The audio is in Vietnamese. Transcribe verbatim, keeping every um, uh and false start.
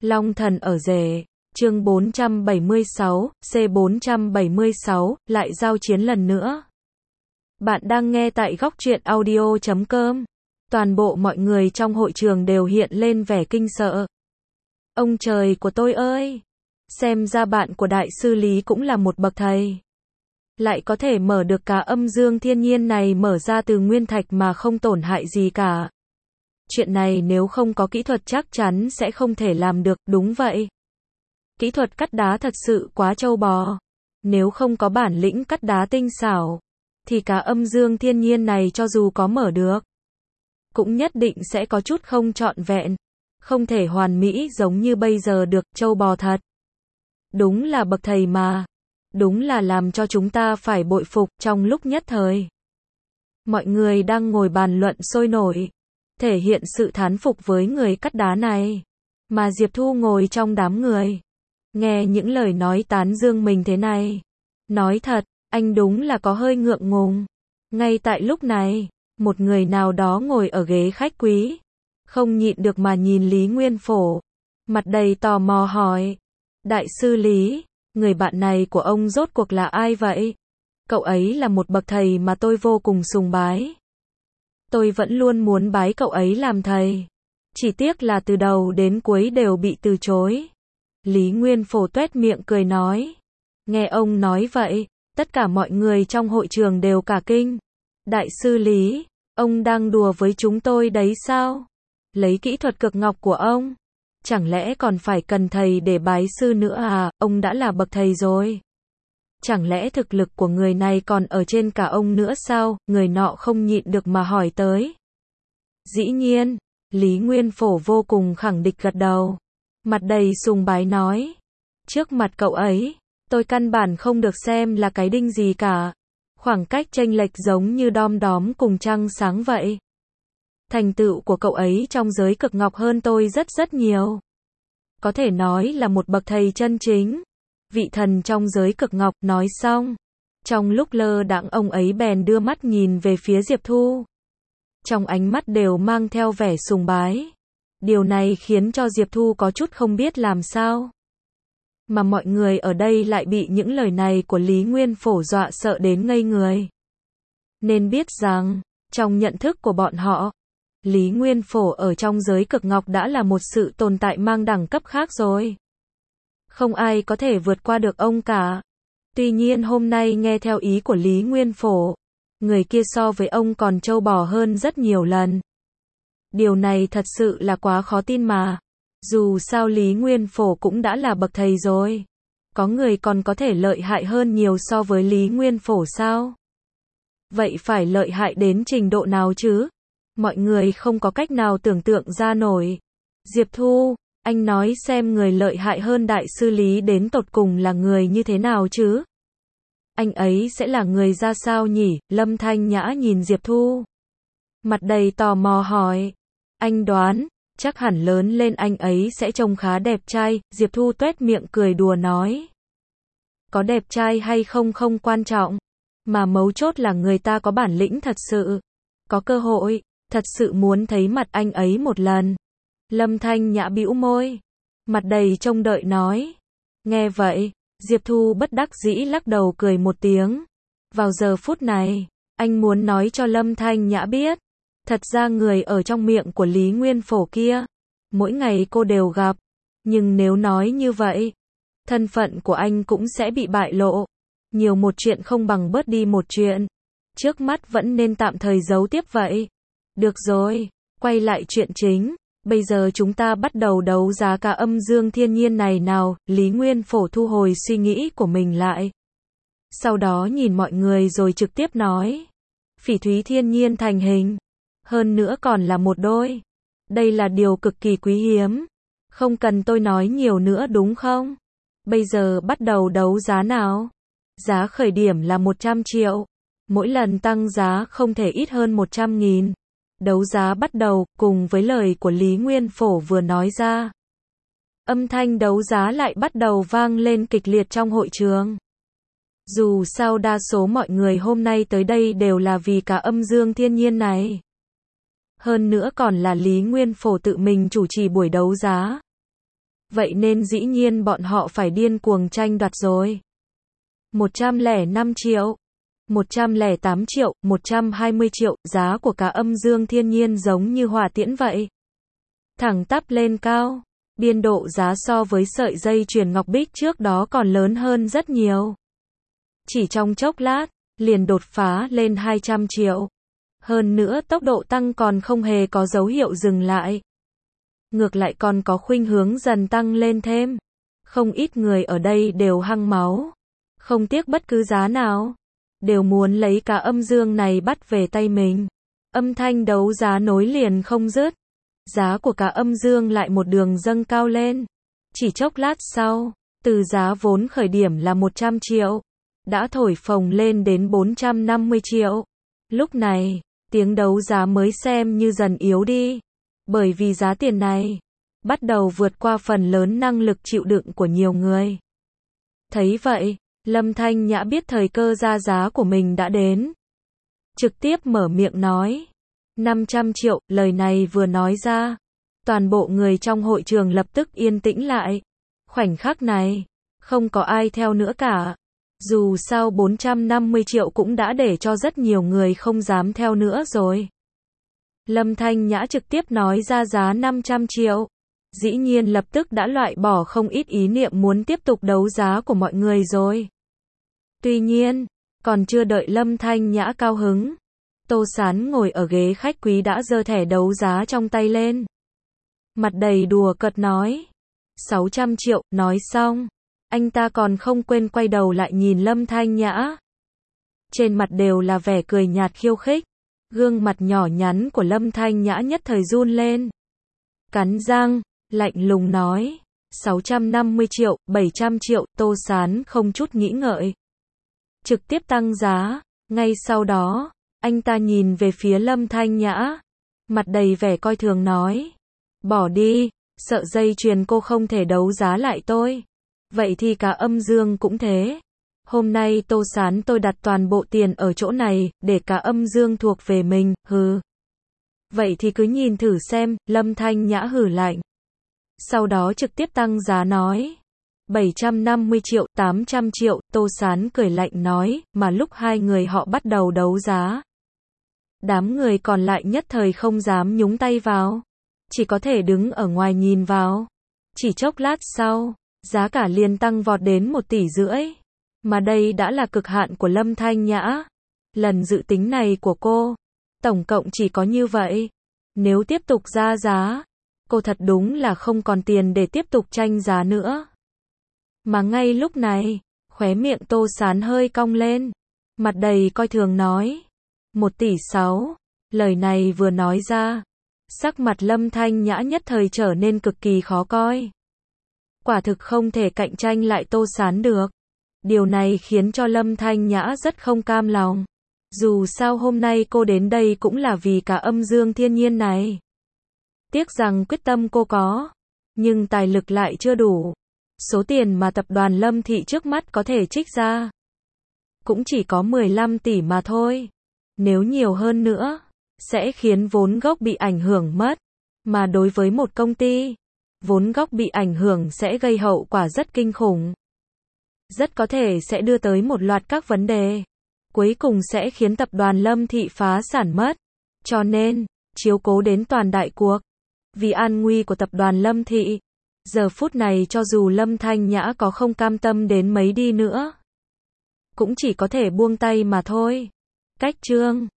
Long thần ở rể, chương bốn trăm bảy mươi sáu, C bốn trăm bảy mươi sáu, lại giao chiến lần nữa. Bạn đang nghe tại góc truyện audio chấm com. Toàn bộ mọi người trong hội trường đều hiện lên vẻ kinh sợ. Ông trời của tôi ơi! Xem ra bạn của đại sư Lý cũng là một bậc thầy. Lại có thể mở được cả âm dương thiên nhiên này mở ra từ nguyên thạch mà không tổn hại gì cả. Chuyện này nếu không có kỹ thuật chắc chắn sẽ không thể làm được, đúng vậy. Kỹ thuật cắt đá thật sự quá trâu bò. Nếu không có bản lĩnh cắt đá tinh xảo, thì cả âm dương thiên nhiên này cho dù có mở được, cũng nhất định sẽ có chút không trọn vẹn. Không thể hoàn mỹ giống như bây giờ được, trâu bò thật. Đúng là bậc thầy mà. Đúng là làm cho chúng ta phải bội phục trong lúc nhất thời. Mọi người đang ngồi bàn luận sôi nổi, thể hiện sự thán phục với người cắt đá này. Mà Diệp Thu ngồi trong đám người, nghe những lời nói tán dương mình thế này. Nói thật, anh đúng là có hơi ngượng ngùng. Ngay tại lúc này, một người nào đó ngồi ở ghế khách quý, không nhịn được mà nhìn Lý Nguyên Phổ. Mặt đầy tò mò hỏi, đại sư Lý, người bạn này của ông rốt cuộc là ai vậy? Cậu ấy là một bậc thầy mà tôi vô cùng sùng bái. Tôi vẫn luôn muốn bái cậu ấy làm thầy. Chỉ tiếc là từ đầu đến cuối đều bị từ chối. Lý Nguyên Phổ tuét miệng cười nói. Nghe ông nói vậy, tất cả mọi người trong hội trường đều cả kinh. Đại sư Lý, ông đang đùa với chúng tôi đấy sao? Lấy kỹ thuật cực ngọc của ông, chẳng lẽ còn phải cần thầy để bái sư nữa à? Ông đã là bậc thầy rồi. Chẳng lẽ thực lực của người này còn ở trên cả ông nữa sao? Người nọ không nhịn được mà hỏi tới. Dĩ nhiên, Lý Nguyên Phổ vô cùng khẳng định gật đầu. Mặt đầy sùng bái nói. Trước mặt cậu ấy, tôi căn bản không được xem là cái đinh gì cả. Khoảng cách chênh lệch giống như đom đóm cùng trăng sáng vậy. Thành tựu của cậu ấy trong giới cực ngọc hơn tôi rất rất nhiều. Có thể nói là một bậc thầy chân chính. Vị thần trong giới cực ngọc nói xong. Trong lúc lơ đãng ông ấy bèn đưa mắt nhìn về phía Diệp Thu. Trong ánh mắt đều mang theo vẻ sùng bái. Điều này khiến cho Diệp Thu có chút không biết làm sao. Mà mọi người ở đây lại bị những lời này của Lý Nguyên Phổ dọa sợ đến ngây người. Nên biết rằng, trong nhận thức của bọn họ, Lý Nguyên Phổ ở trong giới cực ngọc đã là một sự tồn tại mang đẳng cấp khác rồi. Không ai có thể vượt qua được ông cả. Tuy nhiên hôm nay nghe theo ý của Lý Nguyên Phổ, người kia so với ông còn trâu bò hơn rất nhiều lần. Điều này thật sự là quá khó tin mà. Dù sao Lý Nguyên Phổ cũng đã là bậc thầy rồi. Có người còn có thể lợi hại hơn nhiều so với Lý Nguyên Phổ sao? Vậy phải lợi hại đến trình độ nào chứ? Mọi người không có cách nào tưởng tượng ra nổi. Diệp Thu, anh nói xem người lợi hại hơn đại sư Lý đến tột cùng là người như thế nào chứ? Anh ấy sẽ là người ra sao nhỉ? Lâm Thanh Nhã nhìn Diệp Thu, mặt đầy tò mò hỏi. Anh đoán, chắc hẳn lớn lên anh ấy sẽ trông khá đẹp trai. Diệp Thu tuét miệng cười đùa nói. Có đẹp trai hay không không quan trọng, mà mấu chốt là người ta có bản lĩnh thật sự. Có cơ hội, thật sự muốn thấy mặt anh ấy một lần. Lâm Thanh Nhã bĩu môi, mặt đầy trông đợi nói. Nghe vậy, Diệp Thu bất đắc dĩ lắc đầu cười một tiếng. Vào giờ phút này, anh muốn nói cho Lâm Thanh Nhã biết, thật ra người ở trong miệng của Lý Nguyên Phổ kia, mỗi ngày cô đều gặp. Nhưng nếu nói như vậy, thân phận của anh cũng sẽ bị bại lộ. Nhiều một chuyện không bằng bớt đi một chuyện. Trước mắt vẫn nên tạm thời giấu tiếp vậy. Được rồi, quay lại chuyện chính. Bây giờ chúng ta bắt đầu đấu giá cả âm dương thiên nhiên này nào. Lý Nguyên Phổ thu hồi suy nghĩ của mình lại. Sau đó nhìn mọi người rồi trực tiếp nói. Phỉ thúy thiên nhiên thành hình. Hơn nữa còn là một đôi. Đây là điều cực kỳ quý hiếm. Không cần tôi nói nhiều nữa đúng không? Bây giờ bắt đầu đấu giá nào. Giá khởi điểm là một trăm triệu. Mỗi lần tăng giá không thể ít hơn một trăm nghìn. Đấu giá bắt đầu, cùng với lời của Lý Nguyên Phổ vừa nói ra. Âm thanh đấu giá lại bắt đầu vang lên kịch liệt trong hội trường. Dù sao đa số mọi người hôm nay tới đây đều là vì cả âm dương thiên nhiên này. Hơn nữa còn là Lý Nguyên Phổ tự mình chủ trì buổi đấu giá. vậy nên dĩ nhiên bọn họ phải điên cuồng tranh đoạt rồi. một trăm lẻ năm triệu, một trăm lẻ tám triệu, một trăm hai mươi triệu, giá của cá âm dương thiên nhiên giống như hỏa tiễn vậy. Thẳng tắp lên cao, biên độ giá so với sợi dây chuyền ngọc bích trước đó còn lớn hơn rất nhiều. Chỉ trong chốc lát, liền đột phá lên hai trăm triệu. Hơn nữa tốc độ tăng còn không hề có dấu hiệu dừng lại. Ngược lại còn có khuynh hướng dần tăng lên thêm. Không ít người ở đây đều hăng máu. Không tiếc bất cứ giá nào. Đều muốn lấy cá âm dương này bắt về tay mình. Âm thanh đấu giá nối liền không dứt. Giá của cá âm dương lại một đường dâng cao lên. Chỉ chốc lát sau, từ giá vốn khởi điểm là một trăm triệu, đã thổi phồng lên đến bốn trăm năm mươi triệu. Lúc này, tiếng đấu giá mới xem như dần yếu đi. Bởi vì giá tiền này bắt đầu vượt qua phần lớn năng lực chịu đựng của nhiều người. Thấy vậy, Lâm Thanh Nhã biết thời cơ ra giá của mình đã đến. Trực tiếp mở miệng nói. năm trăm triệu, lời này vừa nói ra. Toàn bộ người trong hội trường lập tức yên tĩnh lại. Khoảnh khắc này, không có ai theo nữa cả. Dù sao bốn trăm năm mươi triệu cũng đã để cho rất nhiều người không dám theo nữa rồi. Lâm Thanh Nhã trực tiếp nói ra giá năm trăm triệu. Dĩ nhiên lập tức đã loại bỏ không ít ý niệm muốn tiếp tục đấu giá của mọi người rồi. Tuy nhiên, còn chưa đợi Lâm Thanh Nhã cao hứng, Tô Sán ngồi ở ghế khách quý đã giơ thẻ đấu giá trong tay lên. Mặt đầy đùa cợt nói. sáu trăm triệu, nói xong. Anh ta còn không quên quay đầu lại nhìn Lâm Thanh Nhã. Trên mặt đều là vẻ cười nhạt khiêu khích. Gương mặt nhỏ nhắn của Lâm Thanh Nhã nhất thời run lên. Cắn răng, lạnh lùng nói. sáu trăm năm mươi triệu, bảy trăm triệu, Tô Sán không chút nghĩ ngợi. Trực tiếp tăng giá. Ngay sau đó, anh ta nhìn về phía Lâm Thanh Nhã. Mặt đầy vẻ coi thường nói. Bỏ đi, sợ dây chuyền cô không thể đấu giá lại tôi. Vậy thì cả âm dương cũng thế. Hôm nay Tô Sán tôi đặt toàn bộ tiền ở chỗ này, để cả âm dương thuộc về mình, hừ. Vậy thì cứ nhìn thử xem, Lâm Thanh Nhã hừ lạnh. Sau đó trực tiếp tăng giá nói. bảy trăm năm mươi triệu, tám trăm triệu, Tô Sán cười lạnh nói, mà lúc hai người họ bắt đầu đấu giá. Đám người còn lại nhất thời không dám nhúng tay vào. Chỉ có thể đứng ở ngoài nhìn vào. Chỉ chốc lát sau, giá cả liền tăng vọt đến một tỷ rưỡi. Mà đây đã là cực hạn của Lâm Thanh Nhã. Lần dự tính này của cô, tổng cộng chỉ có như vậy. Nếu tiếp tục ra giá, cô thật đúng là không còn tiền để tiếp tục tranh giá nữa. Mà ngay lúc này, khóe miệng Tô Sán hơi cong lên. Mặt đầy coi thường nói. Một tỷ sáu. Lời này vừa nói ra. Sắc mặt Lâm Thanh Nhã nhất thời trở nên cực kỳ khó coi. Quả thực không thể cạnh tranh lại Tô Sán được. Điều này khiến cho Lâm Thanh Nhã rất không cam lòng. Dù sao hôm nay cô đến đây cũng là vì cả âm dương thiên nhiên này. Tiếc rằng quyết tâm cô có, nhưng tài lực lại chưa đủ. Số tiền mà tập đoàn Lâm Thị trước mắt có thể trích ra cũng chỉ có mười lăm tỷ mà thôi. Nếu nhiều hơn nữa, sẽ khiến vốn gốc bị ảnh hưởng mất. Mà đối với một công ty, vốn gốc bị ảnh hưởng sẽ gây hậu quả rất kinh khủng. Rất có thể sẽ đưa tới một loạt các vấn đề. Cuối cùng sẽ khiến tập đoàn Lâm Thị phá sản mất. Cho nên, chiếu cố đến toàn đại cuộc. Vì an nguy của tập đoàn Lâm Thị, giờ phút này cho dù Lâm Thanh Nhã có không cam tâm đến mấy đi nữa, cũng chỉ có thể buông tay mà thôi. Cách chương